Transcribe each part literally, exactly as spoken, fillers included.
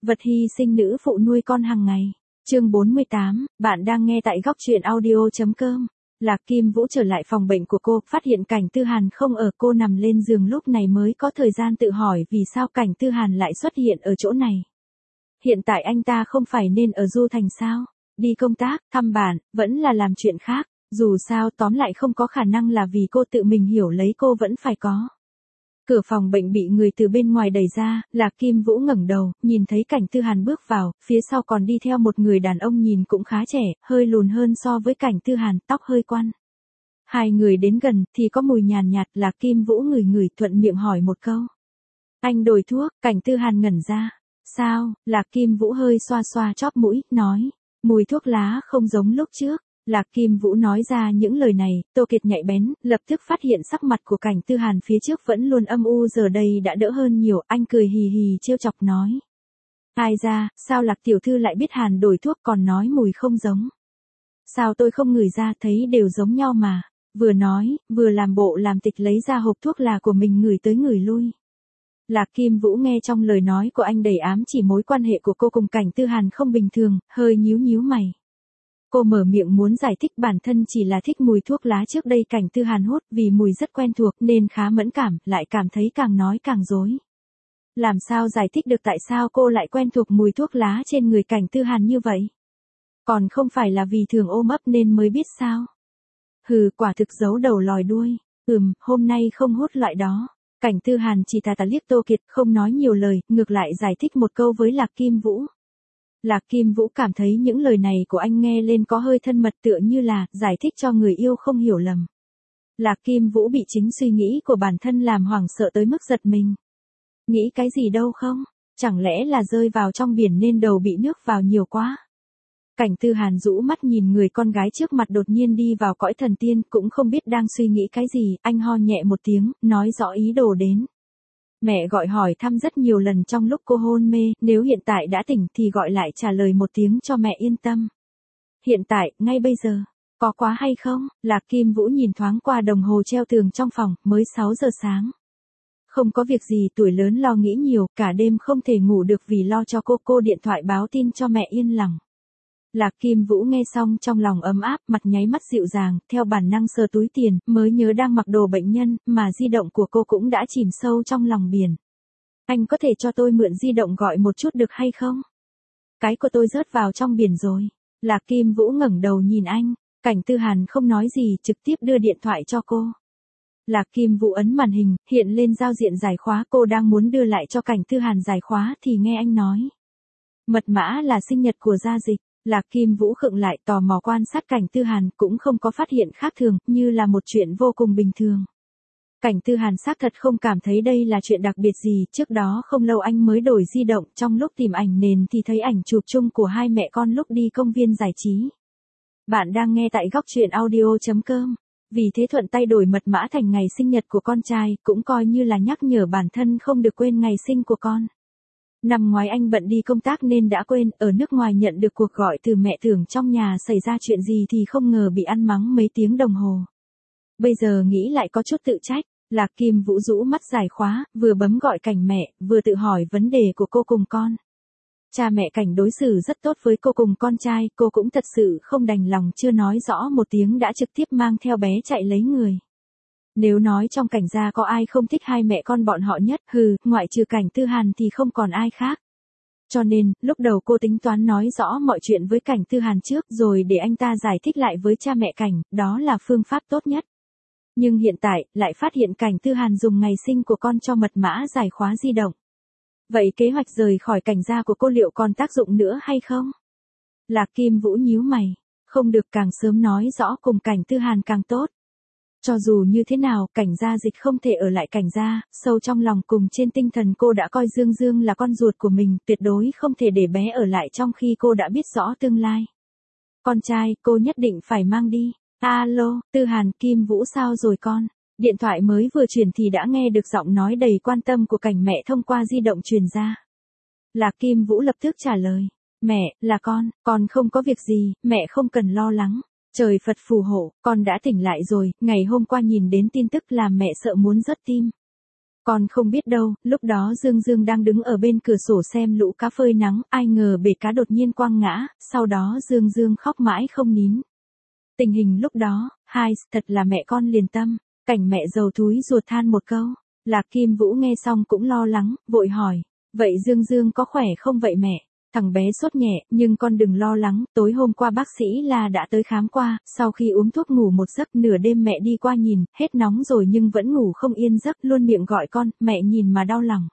Vật hy sinh nữ phụ nuôi con hàng ngày. Chương bốn mươi tám, bạn đang nghe tại góc truyện audio.com. Lạc Kim Vũ trở lại phòng bệnh của cô, phát hiện Cảnh Tư Hàn không ở, cô nằm lên giường lúc này mới có thời gian tự hỏi vì sao Cảnh Tư Hàn lại xuất hiện ở chỗ này. Hiện tại anh ta không phải nên ở Du Thành sao? Đi công tác, thăm bạn, vẫn là làm chuyện khác, dù sao tóm lại không có khả năng là vì cô tự mình hiểu lấy cô vẫn phải có. Cửa phòng bệnh bị người từ bên ngoài đẩy ra, Lạc Kim Vũ ngẩng đầu, nhìn thấy Cảnh Tư Hàn bước vào, phía sau còn đi theo một người đàn ông nhìn cũng khá trẻ, hơi lùn hơn so với Cảnh Tư Hàn, tóc hơi quăn. Hai người đến gần, thì có mùi nhàn nhạt, Lạc Kim Vũ ngửi ngửi thuận miệng hỏi một câu. Anh đổi thuốc, Cảnh Tư Hàn ngẩn ra. Sao? Lạc Kim Vũ hơi xoa xoa chóp mũi, nói. Mùi thuốc lá không giống lúc trước. Lạc Kim Vũ nói ra những lời này, Tô Kiệt nhạy bén, lập tức phát hiện sắc mặt của Cảnh Tư Hàn phía trước vẫn luôn âm u giờ đây đã đỡ hơn nhiều, anh cười hì hì trêu chọc nói. Ai ra, sao Lạc tiểu thư lại biết Hàn đổi thuốc còn nói mùi không giống? Sao tôi không ngửi ra thấy đều giống nhau mà, vừa nói, vừa làm bộ làm tịch lấy ra hộp thuốc là của mình ngửi tới ngửi lui. Lạc Kim Vũ nghe trong lời nói của anh đầy ám chỉ mối quan hệ của cô cùng Cảnh Tư Hàn không bình thường, hơi nhíu nhíu mày. Cô mở miệng muốn giải thích bản thân chỉ là thích mùi thuốc lá trước đây Cảnh Tư Hàn hút vì mùi rất quen thuộc nên khá mẫn cảm, lại cảm thấy càng nói càng dối. Làm sao giải thích được tại sao cô lại quen thuộc mùi thuốc lá trên người Cảnh Tư Hàn như vậy? Còn không phải là vì thường ôm ấp nên mới biết sao? Hừ, quả thực giấu đầu lòi đuôi. Ừm, hôm nay không hút loại đó. Cảnh Tư Hàn chỉ tà tà liếc Tô Kiệt, không nói nhiều lời, ngược lại giải thích một câu với Lạc Kim Vũ. Lạc Kim Vũ cảm thấy những lời này của anh nghe lên có hơi thân mật tựa như là giải thích cho người yêu không hiểu lầm. Lạc Kim Vũ bị chính suy nghĩ của bản thân làm hoảng sợ tới mức giật mình. Nghĩ cái gì đâu không? Chẳng lẽ là rơi vào trong biển nên đầu bị nước vào nhiều quá? Cảnh Tư Hàn rũ mắt nhìn người con gái trước mặt đột nhiên đi vào cõi thần tiên, cũng không biết đang suy nghĩ cái gì, anh ho nhẹ một tiếng, nói rõ ý đồ đến. Mẹ gọi hỏi thăm rất nhiều lần trong lúc cô hôn mê, nếu hiện tại đã tỉnh thì gọi lại trả lời một tiếng cho mẹ yên tâm. Hiện tại, ngay bây giờ, có quá hay không? Lạc Kim Vũ nhìn thoáng qua đồng hồ treo tường trong phòng, mới sáu giờ sáng. Không có việc gì, tuổi lớn lo nghĩ nhiều, cả đêm không thể ngủ được vì lo cho cô, cô điện thoại báo tin cho mẹ yên lòng. Lạc Kim Vũ nghe xong trong lòng ấm áp, mặt nháy mắt dịu dàng, theo bản năng sờ túi tiền, mới nhớ đang mặc đồ bệnh nhân, mà di động của cô cũng đã chìm sâu trong lòng biển. Anh có thể cho tôi mượn di động gọi một chút được hay không? Cái của tôi rớt vào trong biển rồi. Lạc Kim Vũ ngẩng đầu nhìn anh, Cảnh Tư Hàn không nói gì, trực tiếp đưa điện thoại cho cô. Lạc Kim Vũ ấn màn hình, hiện lên giao diện giải khóa, cô đang muốn đưa lại cho Cảnh Tư Hàn giải khóa thì nghe anh nói. Mật mã là sinh nhật của gia dịch. Lạc Kim Vũ khựng lại tò mò quan sát Cảnh Tư Hàn cũng không có phát hiện khác thường, như là một chuyện vô cùng bình thường. Cảnh Tư Hàn xác thật không cảm thấy đây là chuyện đặc biệt gì, trước đó không lâu anh mới đổi di động, trong lúc tìm ảnh nền thì thấy ảnh chụp chung của hai mẹ con lúc đi công viên giải trí. Bạn đang nghe tại góc truyện audio.com, vì thế thuận tay đổi mật mã thành ngày sinh nhật của con trai, cũng coi như là nhắc nhở bản thân không được quên ngày sinh của con. Năm ngoái anh bận đi công tác nên đã quên, ở nước ngoài nhận được cuộc gọi từ mẹ tưởng trong nhà xảy ra chuyện gì thì không ngờ bị ăn mắng mấy tiếng đồng hồ. Bây giờ nghĩ lại có chút tự trách, Lạc Kim Vũ rũ mắt giải khóa, vừa bấm gọi Cảnh mẹ, vừa tự hỏi vấn đề của cô cùng con. Cha mẹ Cảnh đối xử rất tốt với cô cùng con trai, cô cũng thật sự không đành lòng, chưa nói rõ một tiếng đã trực tiếp mang theo bé chạy lấy người. Nếu nói trong Cảnh gia có ai không thích hai mẹ con bọn họ nhất, hừ, ngoại trừ Cảnh Tư Hàn thì không còn ai khác. Cho nên, lúc đầu cô tính toán nói rõ mọi chuyện với Cảnh Tư Hàn trước rồi để anh ta giải thích lại với cha mẹ Cảnh, đó là phương pháp tốt nhất. Nhưng hiện tại, lại phát hiện Cảnh Tư Hàn dùng ngày sinh của con cho mật mã giải khóa di động. Vậy kế hoạch rời khỏi Cảnh gia của cô liệu còn tác dụng nữa hay không? Lạc Kim Vũ nhíu mày, không được, càng sớm nói rõ cùng Cảnh Tư Hàn càng tốt. Cho dù như thế nào, Cảnh gia dịch không thể ở lại Cảnh gia, sâu trong lòng cùng trên tinh thần cô đã coi Dương Dương là con ruột của mình, tuyệt đối không thể để bé ở lại trong khi cô đã biết rõ tương lai. Con trai, cô nhất định phải mang đi. Alo, Tư Hàn, Kim Vũ sao rồi con? Điện thoại mới vừa truyền thì đã nghe được giọng nói đầy quan tâm của Cảnh mẹ thông qua di động truyền ra. Lạc Kim Vũ lập tức trả lời. Mẹ, là con, con không có việc gì, mẹ không cần lo lắng. Trời Phật phù hộ, con đã tỉnh lại rồi, ngày hôm qua nhìn đến tin tức làm mẹ sợ muốn rớt tim. Con không biết đâu, lúc đó Dương Dương đang đứng ở bên cửa sổ xem lũ cá phơi nắng, ai ngờ bể cá đột nhiên quăng ngã, sau đó Dương Dương khóc mãi không nín. Tình hình lúc đó, hai, thật là mẹ con liền tâm, Cảnh mẹ giàu thúi ruột than một câu. Lạc Kim Vũ nghe xong cũng lo lắng, vội hỏi, vậy Dương Dương có khỏe không vậy mẹ? Thằng bé sốt nhẹ, nhưng con đừng lo lắng, tối hôm qua bác sĩ La đã tới khám qua, sau khi uống thuốc ngủ một giấc nửa đêm mẹ đi qua nhìn, hết nóng rồi nhưng vẫn ngủ không yên giấc, luôn miệng gọi con, mẹ nhìn mà đau lòng.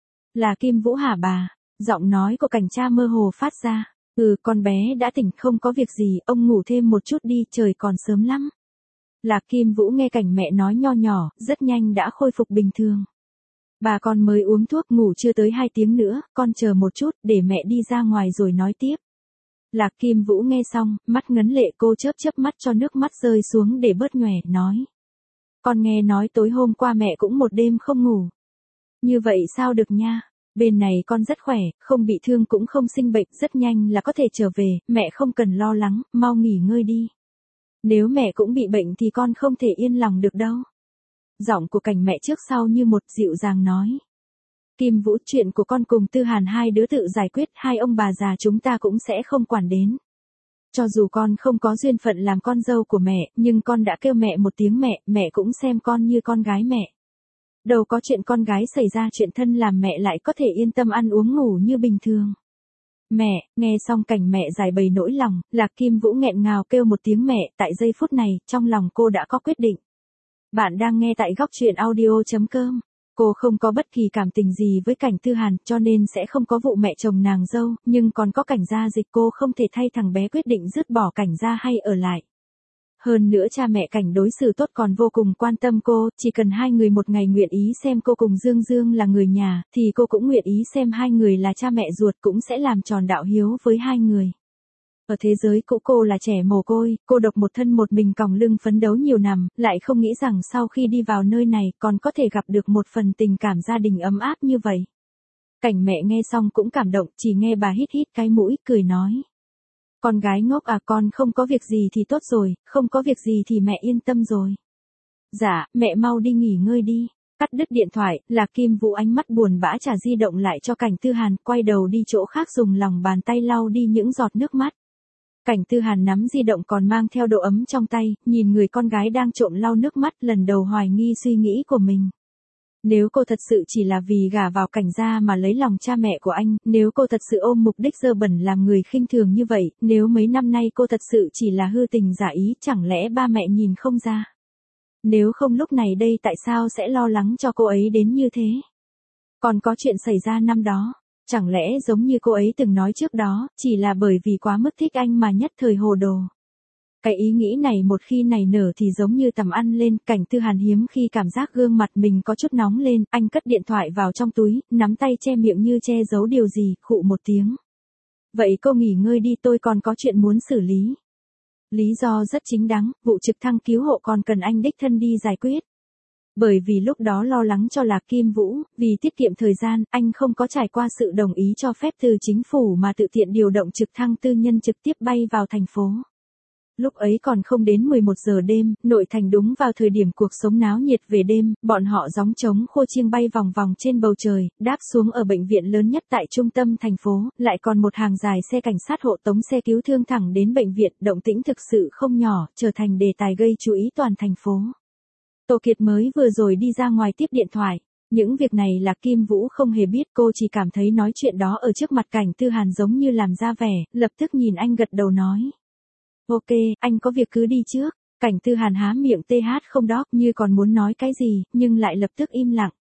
Là Kim Vũ hả bà? Giọng nói của Cảnh cha mơ hồ phát ra, ừ con bé đã tỉnh không có việc gì, ông ngủ thêm một chút đi, trời còn sớm lắm. Lạc Kim Vũ nghe Cảnh mẹ nói nho nhỏ, rất nhanh đã khôi phục bình thường. Bà con mới uống thuốc ngủ chưa tới hai tiếng nữa, con chờ một chút, để mẹ đi ra ngoài rồi nói tiếp. Lạc Kim Vũ nghe xong, mắt ngấn lệ, cô chớp chớp mắt cho nước mắt rơi xuống để bớt nhòe, nói. Con nghe nói tối hôm qua mẹ cũng một đêm không ngủ. Như vậy sao được nha, bên này con rất khỏe, không bị thương cũng không sinh bệnh, rất nhanh là có thể trở về, mẹ không cần lo lắng, mau nghỉ ngơi đi. Nếu mẹ cũng bị bệnh thì con không thể yên lòng được đâu. Giọng của Cảnh mẹ trước sau như một, dịu dàng nói. Kim Vũ, chuyện của con cùng Tư Hàn hai đứa tự giải quyết, hai ông bà già chúng ta cũng sẽ không quản đến. Cho dù con không có duyên phận làm con dâu của mẹ, nhưng con đã kêu mẹ một tiếng mẹ, mẹ cũng xem con như con gái mẹ. Đâu có chuyện con gái xảy ra chuyện thân làm mẹ lại có thể yên tâm ăn uống ngủ như bình thường. Mẹ, nghe xong Cảnh mẹ giải bày nỗi lòng, Lạc Kim Vũ nghẹn ngào kêu một tiếng mẹ, tại giây phút này, trong lòng cô đã có quyết định. Bạn đang nghe tại góc truyện audio chấm com. Cô không có bất kỳ cảm tình gì với Cảnh Tư Hàn, cho nên sẽ không có vụ mẹ chồng nàng dâu, nhưng còn có Cảnh gia dịch, cô không thể thay thằng bé quyết định dứt bỏ Cảnh gia hay ở lại. Hơn nữa cha mẹ Cảnh đối xử tốt còn vô cùng quan tâm cô, chỉ cần hai người một ngày nguyện ý xem cô cùng Dương Dương là người nhà, thì cô cũng nguyện ý xem hai người là cha mẹ ruột, cũng sẽ làm tròn đạo hiếu với hai người. Ở thế giới cũ cô là trẻ mồ côi, cô độc một thân một mình còng lưng phấn đấu nhiều năm, lại không nghĩ rằng sau khi đi vào nơi này còn có thể gặp được một phần tình cảm gia đình ấm áp như vậy. Cảnh mẹ nghe xong cũng cảm động, chỉ nghe bà hít hít cái mũi, cười nói. Con gái ngốc à, con không có việc gì thì tốt rồi, không có việc gì thì mẹ yên tâm rồi. Dạ, mẹ mau đi nghỉ ngơi đi. Cắt đứt điện thoại, Lạc Kim Vũ ánh mắt buồn bã trả di động lại cho Cảnh Tư Hàn, quay đầu đi chỗ khác dùng lòng bàn tay lau đi những giọt nước mắt. Cảnh Tư Hàn nắm di động còn mang theo độ ấm trong tay, nhìn người con gái đang trộm lau nước mắt, lần đầu hoài nghi suy nghĩ của mình. Nếu cô thật sự chỉ là vì gả vào Cảnh gia mà lấy lòng cha mẹ của anh, nếu cô thật sự ôm mục đích dơ bẩn làm người khinh thường như vậy, nếu mấy năm nay cô thật sự chỉ là hư tình giả ý, chẳng lẽ ba mẹ nhìn không ra? Nếu không lúc này đây tại sao sẽ lo lắng cho cô ấy đến như thế? Còn có chuyện xảy ra năm đó, chẳng lẽ giống như cô ấy từng nói trước đó, chỉ là bởi vì quá mức thích anh mà nhất thời hồ đồ. Cái ý nghĩ này một khi nảy nở thì giống như tầm ăn lên, Cảnh Tư Hàn hiếm khi cảm giác gương mặt mình có chút nóng lên, anh cất điện thoại vào trong túi, nắm tay che miệng như che giấu điều gì, khụ một tiếng. Vậy cô nghỉ ngơi đi, tôi còn có chuyện muốn xử lý. Lý do rất chính đáng, vụ trực thăng cứu hộ còn cần anh đích thân đi giải quyết. Bởi vì lúc đó lo lắng cho Lạc Kim Vũ, vì tiết kiệm thời gian, anh không có trải qua sự đồng ý cho phép từ chính phủ mà tự tiện điều động trực thăng tư nhân trực tiếp bay vào thành phố. Lúc ấy còn không đến mười một giờ đêm, nội thành đúng vào thời điểm cuộc sống náo nhiệt về đêm, bọn họ gióng trống khô chiêng bay vòng vòng trên bầu trời, đáp xuống ở bệnh viện lớn nhất tại trung tâm thành phố, lại còn một hàng dài xe cảnh sát hộ tống xe cứu thương thẳng đến bệnh viện, động tĩnh thực sự không nhỏ, trở thành đề tài gây chú ý toàn thành phố. Tô Kiệt mới vừa rồi đi ra ngoài tiếp điện thoại. Những việc này là Kim Vũ không hề biết, cô chỉ cảm thấy nói chuyện đó ở trước mặt Cảnh Tư Hàn giống như làm ra vẻ, lập tức nhìn anh gật đầu nói. Ok, anh có việc cứ đi trước. Cảnh Tư Hàn há miệng tê hát không đáp, như còn muốn nói cái gì, nhưng lại lập tức im lặng.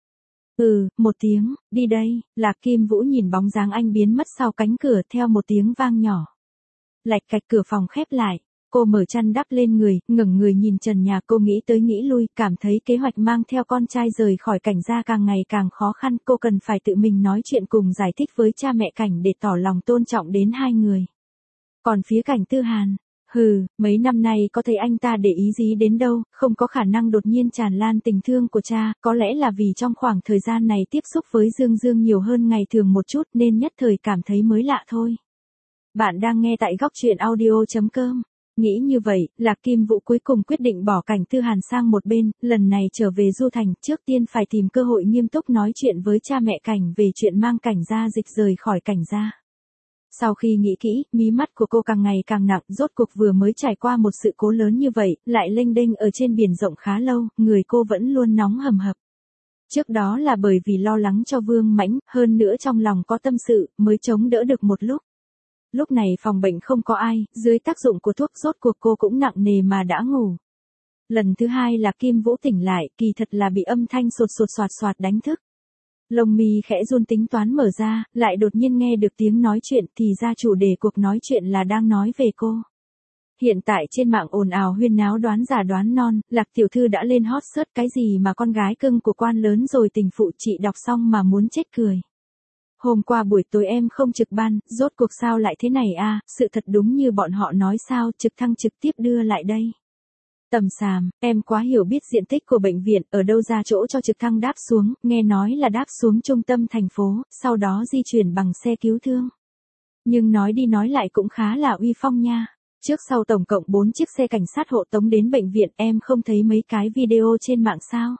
Ừ, một tiếng, đi đây. Lạc Kim Vũ nhìn bóng dáng anh biến mất sau cánh cửa theo một tiếng vang nhỏ. Lạch cạch cửa phòng khép lại. Cô mở chăn đắp lên người, ngẩng người nhìn trần nhà, cô nghĩ tới nghĩ lui, cảm thấy kế hoạch mang theo con trai rời khỏi Cảnh gia càng ngày càng khó khăn, cô cần phải tự mình nói chuyện cùng giải thích với cha mẹ Cảnh để tỏ lòng tôn trọng đến hai người. Còn phía Cảnh Tư Hàn, hừ, mấy năm nay có thấy anh ta để ý gì đến đâu, không có khả năng đột nhiên tràn lan tình thương của cha, có lẽ là vì trong khoảng thời gian này tiếp xúc với Dương Dương nhiều hơn ngày thường một chút nên nhất thời cảm thấy mới lạ thôi. Bạn đang nghe tại góc truyện audio chấm com. Nghĩ như vậy, Lạc Kim Vũ cuối cùng quyết định bỏ Cảnh Tư Hàn sang một bên, lần này trở về Du Thành, trước tiên phải tìm cơ hội nghiêm túc nói chuyện với cha mẹ Cảnh về chuyện mang Cảnh gia dịch rời khỏi Cảnh gia. Sau khi nghĩ kỹ, mí mắt của cô càng ngày càng nặng, rốt cuộc vừa mới trải qua một sự cố lớn như vậy, lại lênh đênh ở trên biển rộng khá lâu, người cô vẫn luôn nóng hầm hập. Trước đó là bởi vì lo lắng cho Vương Mãnh, hơn nữa trong lòng có tâm sự, mới chống đỡ được một lúc. Lúc này phòng bệnh không có ai, dưới tác dụng của thuốc rốt cuộc cô cũng nặng nề mà đã ngủ. Lần thứ hai là Kim Vũ tỉnh lại, kỳ thật là bị âm thanh sột sột soạt soạt đánh thức. Lông mi khẽ run tính toán mở ra, lại đột nhiên nghe được tiếng nói chuyện, thì ra chủ đề cuộc nói chuyện là đang nói về cô. Hiện tại trên mạng ồn ào huyên náo đoán già đoán non, Lạc tiểu thư đã lên hot search, cái gì mà con gái cưng của quan lớn rồi tình phụ, chị đọc xong mà muốn chết cười. Hôm qua buổi tối em không trực ban, rốt cuộc sao lại thế này a? Sự thật đúng như bọn họ nói sao, trực thăng trực tiếp đưa lại đây. Tầm xàm, em quá hiểu biết diện tích của bệnh viện, ở đâu ra chỗ cho trực thăng đáp xuống, nghe nói là đáp xuống trung tâm thành phố, sau đó di chuyển bằng xe cứu thương. Nhưng nói đi nói lại cũng khá là uy phong nha. Trước sau tổng cộng bốn chiếc xe cảnh sát hộ tống đến bệnh viện, em không thấy mấy cái video trên mạng sao?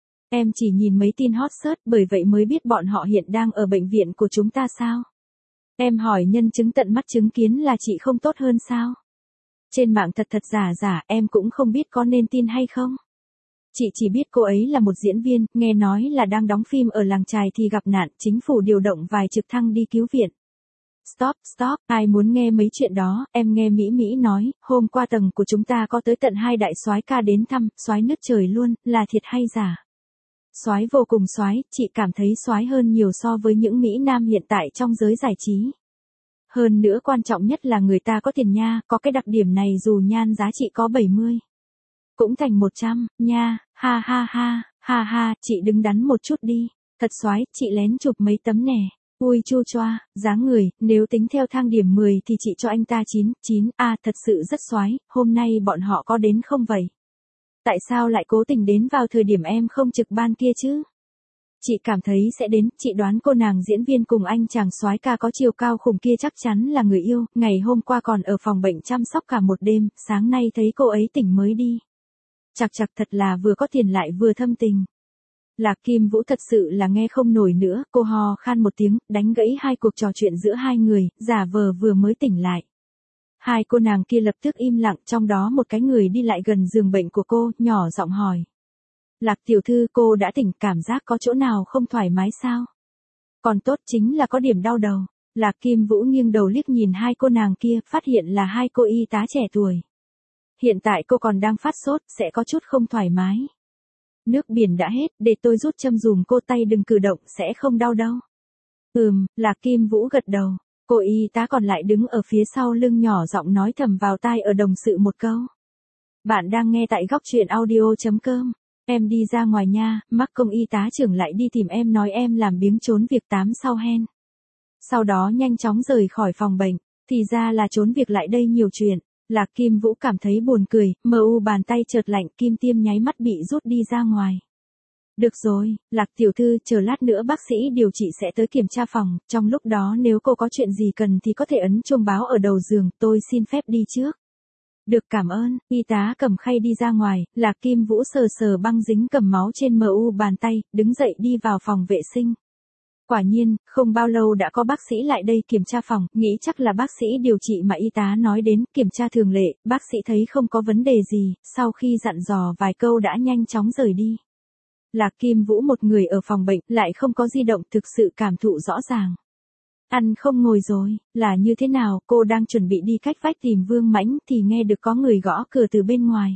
Em chỉ nhìn mấy tin hot search, bởi vậy mới biết bọn họ hiện đang ở bệnh viện của chúng ta sao? Em hỏi nhân chứng tận mắt chứng kiến là chị không tốt hơn sao? Trên mạng thật thật giả giả, em cũng không biết có nên tin hay không. Chị chỉ biết cô ấy là một diễn viên, nghe nói là đang đóng phim ở làng chài thì gặp nạn, chính phủ điều động vài trực thăng đi cứu viện. Stop, stop, ai muốn nghe mấy chuyện đó, em nghe Mỹ Mỹ nói, hôm qua tầng của chúng ta có tới tận hai đại soái ca đến thăm, soái nứt trời luôn, là thiệt hay giả? Soái vô cùng soái, chị cảm thấy soái hơn nhiều so với những Mỹ Nam hiện tại trong giới giải trí. Hơn nữa quan trọng nhất là người ta có tiền nha, có cái đặc điểm này dù nhan giá trị có bảy mươi. Cũng thành một trăm, nha, ha ha ha, ha ha, chị đứng đắn một chút đi, thật soái, chị lén chụp mấy tấm nè. Ui chu choa, dáng người, nếu tính theo thang điểm mười thì chị cho anh ta chín, chín, a à, thật sự rất soái, hôm nay bọn họ có đến không vậy? Tại sao lại cố tình đến vào thời điểm em không trực ban kia chứ? Chị cảm thấy sẽ đến, chị đoán cô nàng diễn viên cùng anh chàng soái ca có chiều cao khủng kia chắc chắn là người yêu, ngày hôm qua còn ở phòng bệnh chăm sóc cả một đêm, sáng nay thấy cô ấy tỉnh mới đi. Chạc chạc thật là vừa có tiền lại vừa thâm tình. Lạc Kim Vũ thật sự là nghe không nổi nữa, cô hò khan một tiếng, đánh gãy hai cuộc trò chuyện giữa hai người, giả vờ vừa mới tỉnh lại. Hai cô nàng kia lập tức im lặng, trong đó một cái người đi lại gần giường bệnh của cô, nhỏ giọng hỏi. Lạc tiểu thư, cô đã tỉnh, cảm giác có chỗ nào không thoải mái sao? Còn tốt, chính là có điểm đau đầu. Lạc Kim Vũ nghiêng đầu liếc nhìn hai cô nàng kia, phát hiện là hai cô y tá trẻ tuổi. Hiện tại cô còn đang phát sốt, sẽ có chút không thoải mái. Nước biển đã hết, để tôi rút châm dùm cô, tay đừng cử động, sẽ không đau đâu. Ừm, Lạc Kim Vũ gật đầu. Cô y tá còn lại đứng ở phía sau lưng nhỏ giọng nói thầm vào tai ở đồng sự một câu. Bạn đang nghe tại góc truyện audio chấm com. Em đi ra ngoài nha, mắc công y tá trưởng lại đi tìm em nói em làm biếng trốn việc tám sau hen. Sau đó nhanh chóng rời khỏi phòng bệnh, thì ra là trốn việc lại đây nhiều chuyện. Lạc Kim Vũ cảm thấy buồn cười, mờ u bàn tay chợt lạnh, kim tiêm nháy mắt bị rút đi ra ngoài. Được rồi, Lạc tiểu thư, chờ lát nữa bác sĩ điều trị sẽ tới kiểm tra phòng, trong lúc đó nếu cô có chuyện gì cần thì có thể ấn chuông báo ở đầu giường, tôi xin phép đi trước. Được, cảm ơn. Y tá cầm khay đi ra ngoài, Lạc Kim Vũ sờ sờ băng dính cầm máu trên mờ u bàn tay, đứng dậy đi vào phòng vệ sinh. Quả nhiên, không bao lâu đã có bác sĩ lại đây kiểm tra phòng, nghĩ chắc là bác sĩ điều trị mà y tá nói đến, kiểm tra thường lệ, bác sĩ thấy không có vấn đề gì, sau khi dặn dò vài câu đã nhanh chóng rời đi. Lạc Kim Vũ một người ở phòng bệnh, lại không có di động, thực sự cảm thụ rõ ràng. Ăn không ngồi rồi, là như thế nào, cô đang chuẩn bị đi cách vách tìm Vương Mãnh thì nghe được có người gõ cửa từ bên ngoài.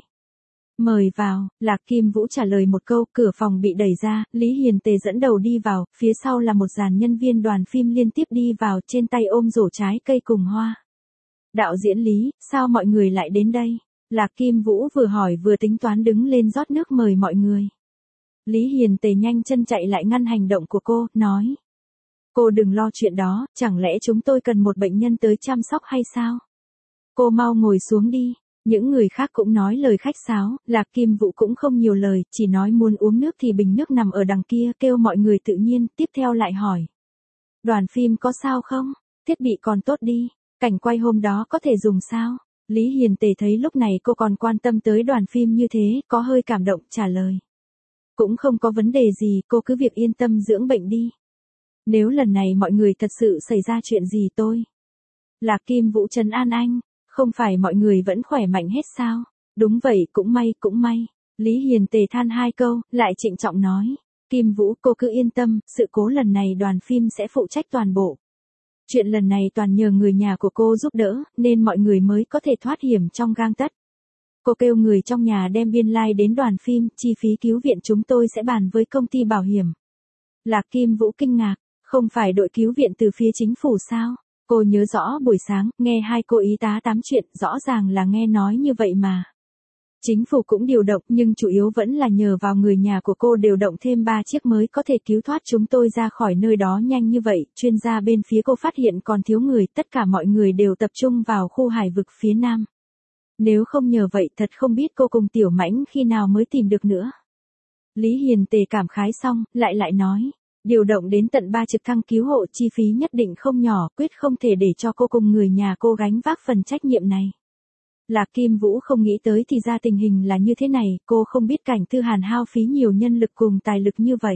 Mời vào, Lạc Kim Vũ trả lời một câu, cửa phòng bị đẩy ra, Lý Hiền Tề dẫn đầu đi vào, phía sau là một dàn nhân viên đoàn phim liên tiếp đi vào, trên tay ôm rổ trái cây cùng hoa. Đạo diễn Lý, sao mọi người lại đến đây? Lạc Kim Vũ vừa hỏi vừa tính toán đứng lên rót nước mời mọi người. Lý Hiền Tề nhanh chân chạy lại ngăn hành động của cô, nói. Cô đừng lo chuyện đó, chẳng lẽ chúng tôi cần một bệnh nhân tới chăm sóc hay sao? Cô mau ngồi xuống đi. Những người khác cũng nói lời khách sáo, Lạc Kim Vũ cũng không nhiều lời, chỉ nói muốn uống nước thì bình nước nằm ở đằng kia, kêu mọi người tự nhiên, tiếp theo lại hỏi. Đoàn phim có sao không? Thiết bị còn tốt đi, cảnh quay hôm đó có thể dùng sao? Lý Hiền Tề thấy lúc này cô còn quan tâm tới đoàn phim như thế, có hơi cảm động, trả lời. Cũng không có vấn đề gì, cô cứ việc yên tâm dưỡng bệnh đi. Nếu lần này mọi người thật sự xảy ra chuyện gì tôi. Lạc Kim Vũ trấn an anh, không phải mọi người vẫn khỏe mạnh hết sao? Đúng vậy, cũng may, cũng may. Lý Hiền Tề than hai câu, lại trịnh trọng nói. Kim Vũ, cô cứ yên tâm, sự cố lần này đoàn phim sẽ phụ trách toàn bộ. Chuyện lần này toàn nhờ người nhà của cô giúp đỡ, nên mọi người mới có thể thoát hiểm trong gang tấc. Cô kêu người trong nhà đem biên lai like đến đoàn phim, chi phí cứu viện chúng tôi sẽ bàn với công ty bảo hiểm. Lạc Kim Vũ kinh ngạc, không phải đội cứu viện từ phía chính phủ sao? Cô nhớ rõ buổi sáng, nghe hai cô y tá tám chuyện, rõ ràng là nghe nói như vậy mà. Chính phủ cũng điều động, nhưng chủ yếu vẫn là nhờ vào người nhà của cô điều động thêm ba chiếc mới có thể cứu thoát chúng tôi ra khỏi nơi đó nhanh như vậy. Chuyên gia bên phía cô phát hiện còn thiếu người, tất cả mọi người đều tập trung vào khu hải vực phía nam. Nếu không nhờ vậy thật không biết cô cùng Tiểu Mãnh khi nào mới tìm được nữa. Lý Hiền Tề cảm khái xong, lại lại nói. Điều động đến tận ba trực thăng cứu hộ, chi phí nhất định không nhỏ, quyết không thể để cho cô cùng người nhà cô gánh vác phần trách nhiệm này. Lạc Kim Vũ không nghĩ tới thì ra tình hình là như thế này, cô không biết Cảnh Tư Hàn hao phí nhiều nhân lực cùng tài lực như vậy.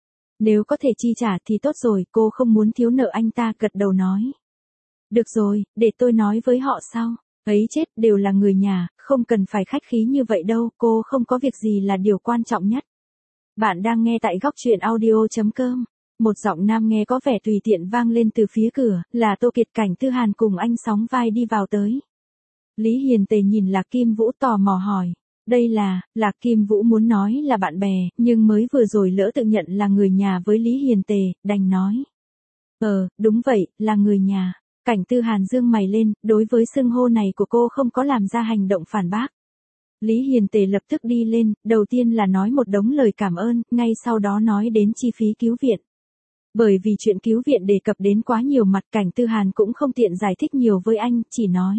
Nếu có thể chi trả thì tốt rồi, cô không muốn thiếu nợ anh ta, gật đầu nói. Được rồi, để tôi nói với họ sau. Ấy chết, đều là người nhà, không cần phải khách khí như vậy đâu, cô không có việc gì là điều quan trọng nhất. Bạn đang nghe tại góc truyện audio chấm com. Một giọng nam nghe có vẻ tùy tiện vang lên từ phía cửa, là Tô Kiệt. Cảnh Tư Hàn cùng anh sóng vai đi vào tới. Lý Hiền Tề nhìn Lạc Kim Vũ tò mò hỏi. Đây là, Lạc Kim Vũ muốn nói là bạn bè, nhưng mới vừa rồi lỡ tự nhận là người nhà với Lý Hiền Tề, đành nói. Ờ, đúng vậy, là người nhà. Cảnh Tư Hàn dương mày lên, đối với xưng hô này của cô không có làm ra hành động phản bác. Lý Hiền Tề lập tức đi lên, đầu tiên là nói một đống lời cảm ơn, ngay sau đó nói đến chi phí cứu viện. Bởi vì chuyện cứu viện đề cập đến quá nhiều mặt, Cảnh Tư Hàn cũng không tiện giải thích nhiều với anh, chỉ nói.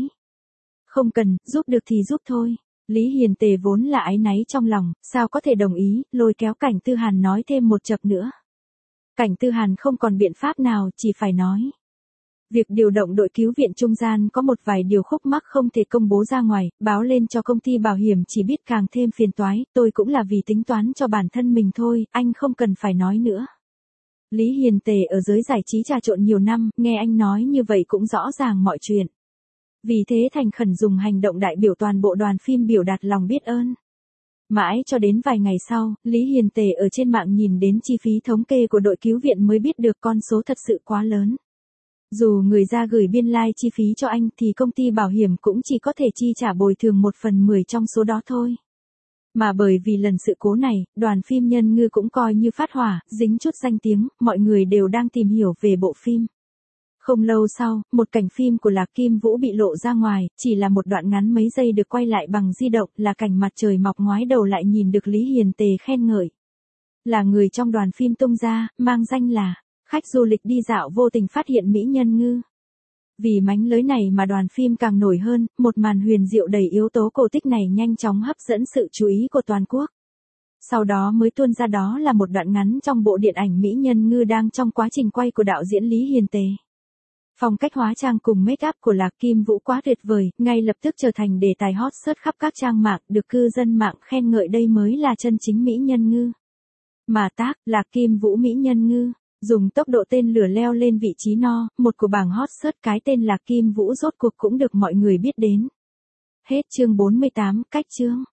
Không cần, giúp được thì giúp thôi. Lý Hiền Tề vốn là áy náy trong lòng, sao có thể đồng ý, lôi kéo Cảnh Tư Hàn nói thêm một chập nữa. Cảnh Tư Hàn không còn biện pháp nào, chỉ phải nói. Việc điều động đội cứu viện trung gian có một vài điều khúc mắc không thể công bố ra ngoài, báo lên cho công ty bảo hiểm chỉ biết càng thêm phiền toái, tôi cũng là vì tính toán cho bản thân mình thôi, anh không cần phải nói nữa. Lý Hiền Tề ở giới giải trí trà trộn nhiều năm, nghe anh nói như vậy cũng rõ ràng mọi chuyện. Vì thế thành khẩn dùng hành động đại biểu toàn bộ đoàn phim biểu đạt lòng biết ơn. Mãi cho đến vài ngày sau, Lý Hiền Tề ở trên mạng nhìn đến chi phí thống kê của đội cứu viện mới biết được con số thật sự quá lớn. Dù người ra gửi biên lai like chi phí cho anh thì công ty bảo hiểm cũng chỉ có thể chi trả bồi thường một phần mười trong số đó thôi. Mà bởi vì lần sự cố này, đoàn phim Nhân Ngư cũng coi như phát hỏa, dính chút danh tiếng, mọi người đều đang tìm hiểu về bộ phim. Không lâu sau, một cảnh phim của Lạc Kim Vũ bị lộ ra ngoài, chỉ là một đoạn ngắn mấy giây được quay lại bằng di động, là cảnh mặt trời mọc ngoái đầu lại nhìn được Lý Hiền Tề khen ngợi. Là người trong đoàn phim tung ra, mang danh là khách du lịch đi dạo vô tình phát hiện Mỹ Nhân Ngư. Vì mánh lới này mà đoàn phim càng nổi hơn, một màn huyền diệu đầy yếu tố cổ tích này nhanh chóng hấp dẫn sự chú ý của toàn quốc. Sau đó mới tuôn ra đó là một đoạn ngắn trong bộ điện ảnh Mỹ Nhân Ngư đang trong quá trình quay của đạo diễn Lý Hiền Tề. Phong cách hóa trang cùng make up của Lạc Kim Vũ quá tuyệt vời, ngay lập tức trở thành đề tài hot search khắp các trang mạng, được cư dân mạng khen ngợi đây mới là chân chính Mỹ Nhân Ngư. Mà tác, Lạc Kim Vũ Mỹ Nhân Ngư, dùng tốc độ tên lửa leo lên vị trí no, một của bảng hot search, cái tên Lạc Kim Vũ rốt cuộc cũng được mọi người biết đến. Hết chương bốn mươi tám, cách chương.